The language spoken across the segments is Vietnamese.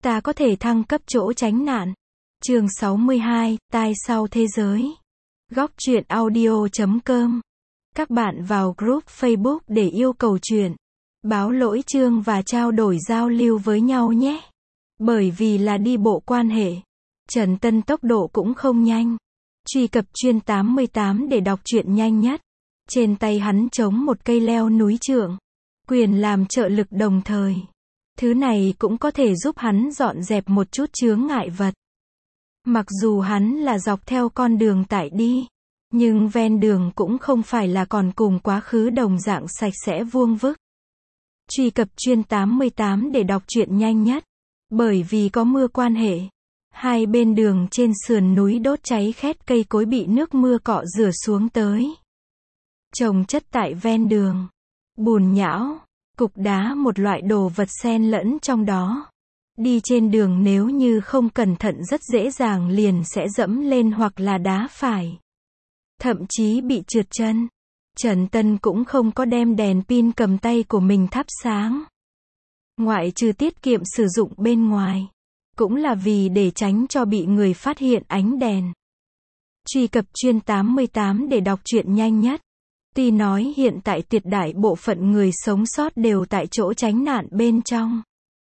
Ta có thể thăng cấp chỗ tránh nạn. Chương 62, tai sau thế giới. Góc truyện audio.com. Các bạn vào group Facebook để yêu cầu truyện, báo lỗi chương và trao đổi giao lưu với nhau nhé. Bởi vì là đi bộ quan hệ, Trần Tân tốc độ cũng không nhanh. Truy cập chuyên 88 để đọc truyện nhanh nhất. Trên tay hắn chống một cây leo núi trượng, quyền làm trợ lực đồng thời. Thứ này cũng có thể giúp hắn dọn dẹp một chút chướng ngại vật. Mặc dù hắn là dọc theo con đường tải đi, nhưng ven đường cũng không phải là còn cùng quá khứ đồng dạng sạch sẽ vuông vức. Truy cập chuyên 88 để đọc truyện nhanh nhất. Bởi vì có mưa quan hệ, hai bên đường trên sườn núi đốt cháy khét, cây cối bị nước mưa cọ rửa xuống tới, chồng chất tại ven đường. Bùn nhão, cục đá, một loại đồ vật xen lẫn trong đó. Đi trên đường nếu như không cẩn thận rất dễ dàng liền sẽ dẫm lên hoặc là đá phải, thậm chí bị trượt chân. Trần Tân cũng không có đem đèn pin cầm tay của mình thắp sáng. Ngoại trừ tiết kiệm sử dụng bên ngoài, cũng là vì để tránh cho bị người phát hiện ánh đèn. Truy cập chuyên 88 để đọc truyện nhanh nhất. Tuy nói hiện tại tuyệt đại bộ phận người sống sót đều tại chỗ tránh nạn bên trong,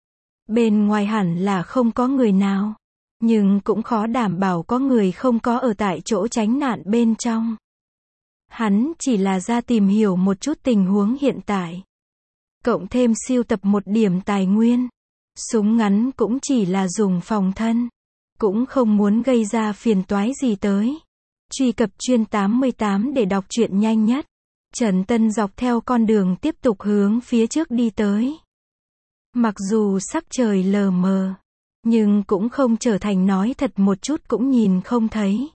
bên ngoài hẳn là không có người nào, nhưng cũng khó đảm bảo có người không có ở tại chỗ tránh nạn bên trong. Hắn chỉ là ra tìm hiểu một chút tình huống hiện tại, cộng thêm sưu tập một điểm tài nguyên. Súng ngắn cũng chỉ là dùng phòng thân, cũng không muốn gây ra phiền toái gì tới. Truy cập chuyên 88 để đọc truyện nhanh nhất. Trần Tân dọc theo con đường tiếp tục hướng phía trước đi tới. Mặc dù sắc trời lờ mờ, nhưng cũng không trở thành nói thật một chút cũng nhìn không thấy.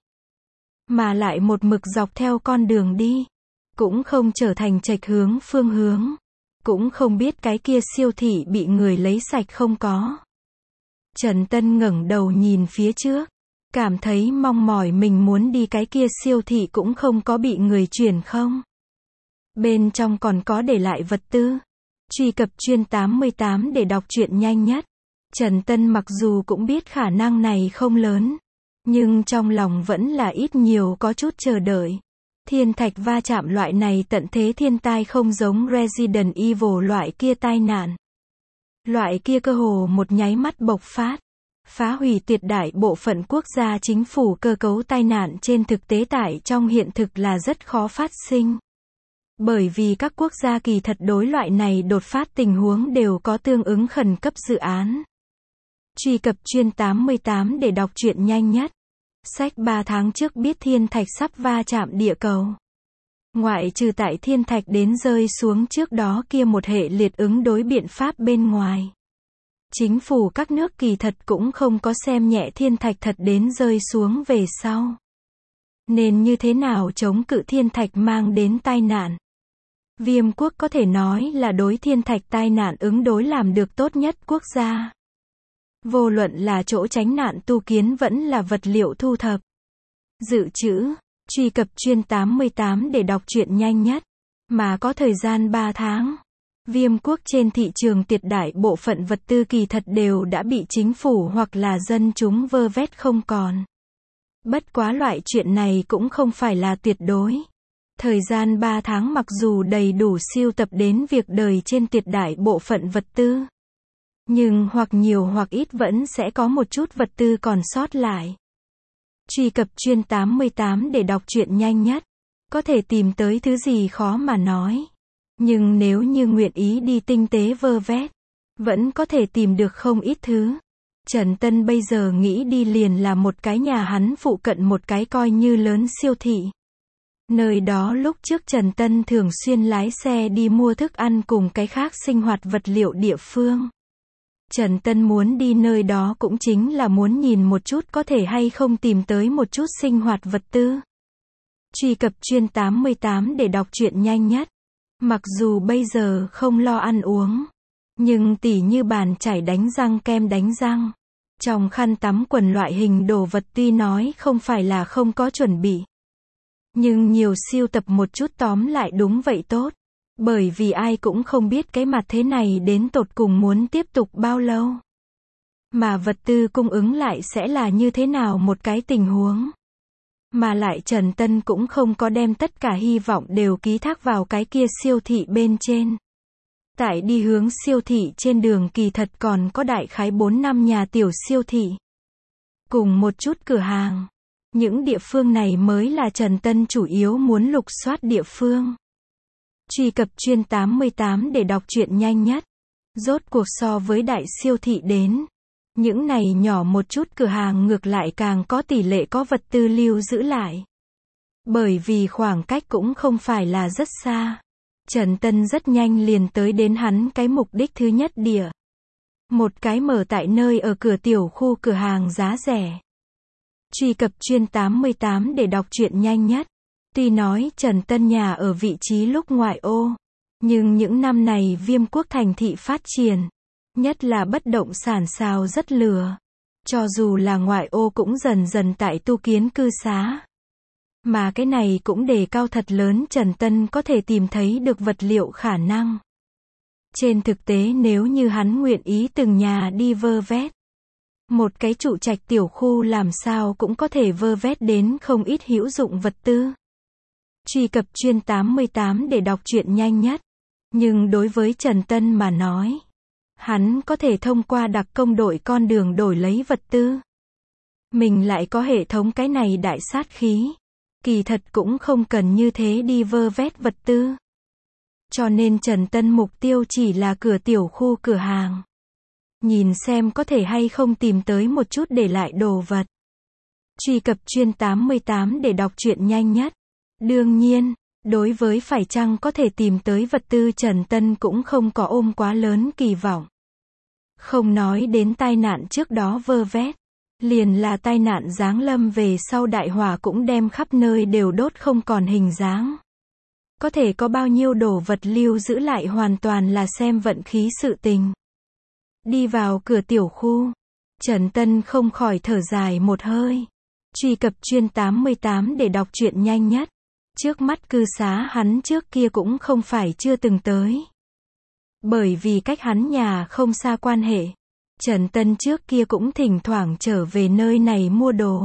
Mà lại một mực dọc theo con đường đi, cũng không trở thành chệch hướng phương hướng. Cũng không biết cái kia siêu thị bị người lấy sạch không có. Trần Tân ngẩng đầu nhìn phía trước, cảm thấy mong mỏi mình muốn đi cái kia siêu thị cũng không có bị người chuyển không. Bên trong còn có để lại vật tư. Truy cập chuyên 88 để đọc truyện nhanh nhất. Trần Tân mặc dù cũng biết khả năng này không lớn, nhưng trong lòng vẫn là ít nhiều có chút chờ đợi. Thiên thạch va chạm loại này tận thế thiên tai không giống Resident Evil loại kia tai nạn. Loại kia cơ hồ một nháy mắt bộc phát, phá hủy tuyệt đại bộ phận quốc gia chính phủ cơ cấu. Tai nạn trên thực tế tại trong hiện thực là rất khó phát sinh. Bởi vì các quốc gia kỳ thật đối loại này đột phát tình huống đều có tương ứng khẩn cấp dự án. Truy cập chuyên 88 để đọc truyện nhanh nhất. Sách 3 tháng trước biết thiên thạch sắp va chạm địa cầu. Ngoại trừ tại thiên thạch đến rơi xuống trước đó kia một hệ liệt ứng đối biện pháp bên ngoài, chính phủ các nước kỳ thật cũng không có xem nhẹ thiên thạch thật đến rơi xuống về sau. Nên như thế nào chống cự thiên thạch mang đến tai nạn? Viêm quốc có thể nói là đối thiên thạch tai nạn ứng đối làm được tốt nhất quốc gia. Vô luận là chỗ tránh nạn tu kiến vẫn là vật liệu thu thập, dự trữ. Truy cập chuyên 88 để đọc truyện nhanh nhất. Mà có thời gian 3 tháng. Viêm quốc trên thị trường tuyệt đại bộ phận vật tư kỳ thật đều đã bị chính phủ hoặc là dân chúng vơ vét không còn. Bất quá loại chuyện này cũng không phải là tuyệt đối. Thời gian 3 tháng mặc dù đầy đủ sưu tập đến việc đời trên tuyệt đại bộ phận vật tư, nhưng hoặc nhiều hoặc ít vẫn sẽ có một chút vật tư còn sót lại. Truy cập chuyên 88 để đọc truyện nhanh nhất. Có thể tìm tới thứ gì khó mà nói, nhưng nếu như nguyện ý đi tinh tế vơ vét, vẫn có thể tìm được không ít thứ. Trần Tân bây giờ nghĩ đi liền là một cái nhà hắn phụ cận một cái coi như lớn siêu thị. Nơi đó lúc trước Trần Tân thường xuyên lái xe đi mua thức ăn cùng cái khác sinh hoạt vật liệu địa phương. Trần Tân muốn đi nơi đó cũng chính là muốn nhìn một chút có thể hay không tìm tới một chút sinh hoạt vật tư. Truy cập chuyên 88 để đọc truyện nhanh nhất. Mặc dù bây giờ không lo ăn uống, nhưng tỉ như bàn chải đánh răng, kem đánh răng, trong khăn tắm quần loại hình đồ vật tuy nói không phải là không có chuẩn bị, nhưng nhiều sưu tập một chút tóm lại đúng vậy tốt. Bởi vì ai cũng không biết cái mặt thế này đến tột cùng muốn tiếp tục bao lâu. Mà vật tư cung ứng lại sẽ là như thế nào một cái tình huống. Mà lại Trần Tân cũng không có đem tất cả hy vọng đều ký thác vào cái kia siêu thị bên trên. Tại đi hướng siêu thị trên đường kỳ thật còn có đại khái 4-5 nhà tiểu siêu thị. Cùng một chút cửa hàng. Những địa phương này mới là Trần Tân chủ yếu muốn lục soát địa phương. Truy cập chuyên 88 để đọc truyện nhanh nhất. Rốt cuộc so với đại siêu thị đến. Những này nhỏ một chút cửa hàng ngược lại càng có tỷ lệ có vật tư lưu giữ lại. Bởi vì khoảng cách cũng không phải là rất xa. Trần Tân rất nhanh liền tới đến hắn cái mục đích thứ nhất địa. Một cái mở tại nơi ở cửa tiểu khu cửa hàng giá rẻ. Truy cập chuyên 88 để đọc truyện nhanh nhất. Tuy nói Trần Tân nhà ở vị trí lúc ngoại ô, nhưng những năm này Viêm Quốc thành thị phát triển, nhất là bất động sản xào rất lửa. Cho dù là ngoại ô cũng dần dần tại tu kiến cư xá. Mà cái này cũng đề cao thật lớn Trần Tân có thể tìm thấy được vật liệu khả năng. Trên thực tế nếu như hắn nguyện ý từng nhà đi vơ vét, một cái trụ trạch tiểu khu làm sao cũng có thể vơ vét đến không ít hữu dụng vật tư. Truy cập chuyên 88 để đọc truyện nhanh nhất. Nhưng đối với Trần Tân mà nói, hắn có thể thông qua đặc công đội con đường đổi lấy vật tư. Mình lại có hệ thống cái này đại sát khí. Kỳ thật cũng không cần như thế đi vơ vét vật tư. Cho nên Trần Tân mục tiêu chỉ là cửa tiểu khu cửa hàng. Nhìn xem có thể hay không tìm tới một chút để lại đồ vật. Truy cập chuyên 88 để đọc truyện nhanh nhất. Đương nhiên, đối với phải chăng có thể tìm tới vật tư Trần Tân cũng không có ôm quá lớn kỳ vọng. Không nói đến tai nạn trước đó vơ vét. Liền là tai nạn giáng lâm về sau đại hỏa cũng đem khắp nơi đều đốt không còn hình dáng. Có thể có bao nhiêu đồ vật lưu giữ lại hoàn toàn là xem vận khí sự tình. Đi vào cửa tiểu khu, Trần Tân không khỏi thở dài một hơi. Truy cập chuyên 88 để đọc truyện nhanh nhất. Trước mắt cư xá hắn trước kia cũng không phải chưa từng tới. Bởi vì cách hắn nhà không xa quan hệ. Trần Tân trước kia cũng thỉnh thoảng trở về nơi này mua đồ.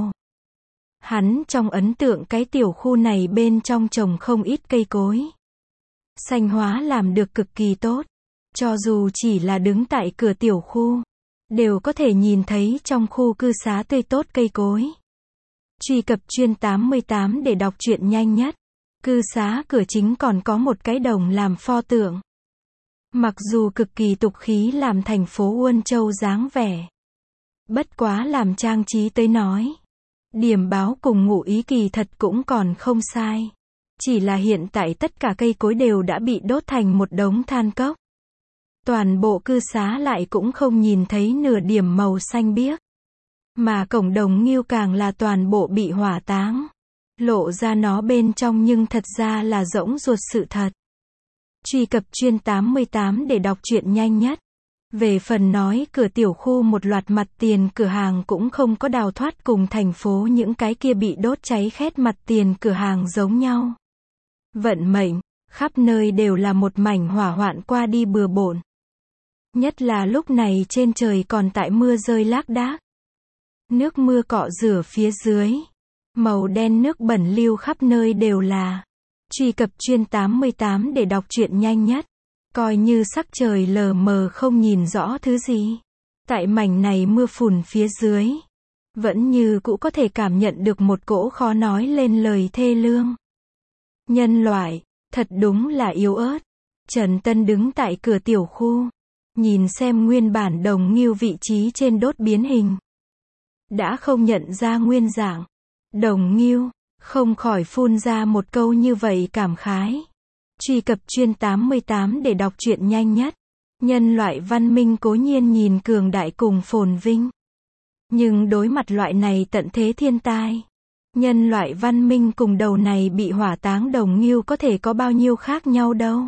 Hắn trong ấn tượng cái tiểu khu này bên trong trồng không ít cây cối. Xanh hóa làm được cực kỳ tốt. Cho dù chỉ là đứng tại cửa tiểu khu, đều có thể nhìn thấy trong khu cư xá tươi tốt cây cối. Truy cập chuyên 88 để đọc truyện nhanh nhất. Cư xá cửa chính còn có một cái đồng làm pho tượng. Mặc dù cực kỳ tục khí làm thành phố Uôn Châu dáng vẻ. Bất quá làm trang trí tới nói. Điểm báo cùng ngụ ý kỳ thật cũng còn không sai. Chỉ là hiện tại tất cả cây cối đều đã bị đốt thành một đống than cốc. Toàn bộ cư xá lại cũng không nhìn thấy nửa điểm màu xanh biếc. Mà cổng đồng nghêu càng là toàn bộ bị hỏa táng. Lộ ra nó bên trong nhưng thật ra là rỗng ruột sự thật. Truy cập chuyên 88 để đọc truyện nhanh nhất. Về phần nói cửa tiểu khu một loạt mặt tiền cửa hàng cũng không có đào thoát cùng thành phố những cái kia bị đốt cháy khét mặt tiền cửa hàng giống nhau. Vận mệnh, khắp nơi đều là một mảnh hỏa hoạn qua đi bừa bộn. Nhất là lúc này trên trời còn tại mưa rơi lác đác. Nước mưa cọ rửa phía dưới. Màu đen nước bẩn lưu khắp nơi đều là. Truy cập chuyên 88 để đọc truyện nhanh nhất. Coi như sắc trời lờ mờ không nhìn rõ thứ gì. Tại mảnh này mưa phùn phía dưới. Vẫn như cũ có thể cảm nhận được một cỗ khó nói lên lời thê lương. Nhân loại, thật đúng là yếu ớt. Trần Tân đứng tại cửa tiểu khu. Nhìn xem nguyên bản đồng nghêu vị trí trên đốt biến hình. Đã không nhận ra nguyên dạng. Đồng nghêu, không khỏi phun ra một câu như vậy cảm khái. Truy cập chuyên 88 để đọc truyện nhanh nhất. Nhân loại văn minh cố nhiên nhìn cường đại cùng phồn vinh. Nhưng đối mặt loại này tận thế thiên tai. Nhân loại văn minh cùng đầu này bị hỏa táng đồng nghêu có thể có bao nhiêu khác nhau đâu.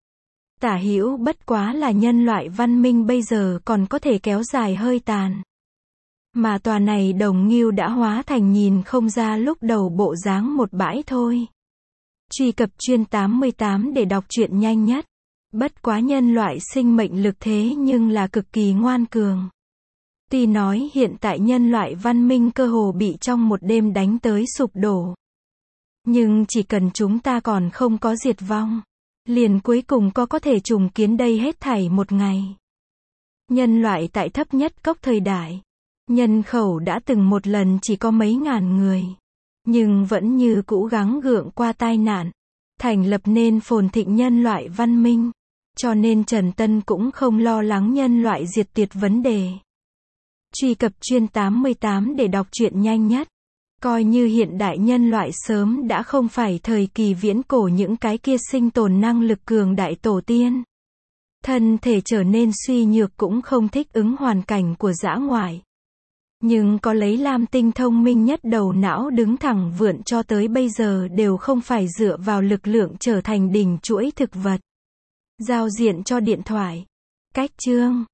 Tả hữu bất quá là nhân loại văn minh bây giờ còn có thể kéo dài hơi tàn. Mà tòa này đồng nghêu đã hóa thành nhìn không ra lúc đầu bộ dáng một bãi thôi. Truy cập chuyên 88 để đọc truyện nhanh nhất. Bất quá nhân loại sinh mệnh lực thế nhưng là cực kỳ ngoan cường. Tuy nói hiện tại nhân loại văn minh cơ hồ bị trong một đêm đánh tới sụp đổ. Nhưng chỉ cần chúng ta còn không có diệt vong, liền cuối cùng có thể trùng kiến đây hết thảy một ngày. Nhân loại tại thấp nhất cốc thời đại, nhân khẩu đã từng một lần chỉ có mấy ngàn người, nhưng vẫn như cũ gắng gượng qua tai nạn, thành lập nên phồn thịnh nhân loại văn minh. Cho nên Trần Tân cũng không lo lắng nhân loại diệt tuyệt vấn đề. Truy cập chuyên 88 để đọc truyện nhanh nhất. Coi như hiện đại nhân loại sớm đã không phải thời kỳ viễn cổ những cái kia sinh tồn năng lực cường đại tổ tiên. Thân thể trở nên suy nhược cũng không thích ứng hoàn cảnh của dã ngoại. Nhưng có lấy Lam Tinh thông minh nhất đầu não đứng thẳng vượn cho tới bây giờ đều không phải dựa vào lực lượng trở thành đỉnh chuỗi thực vật. Giao diện cho điện thoại. Cách chương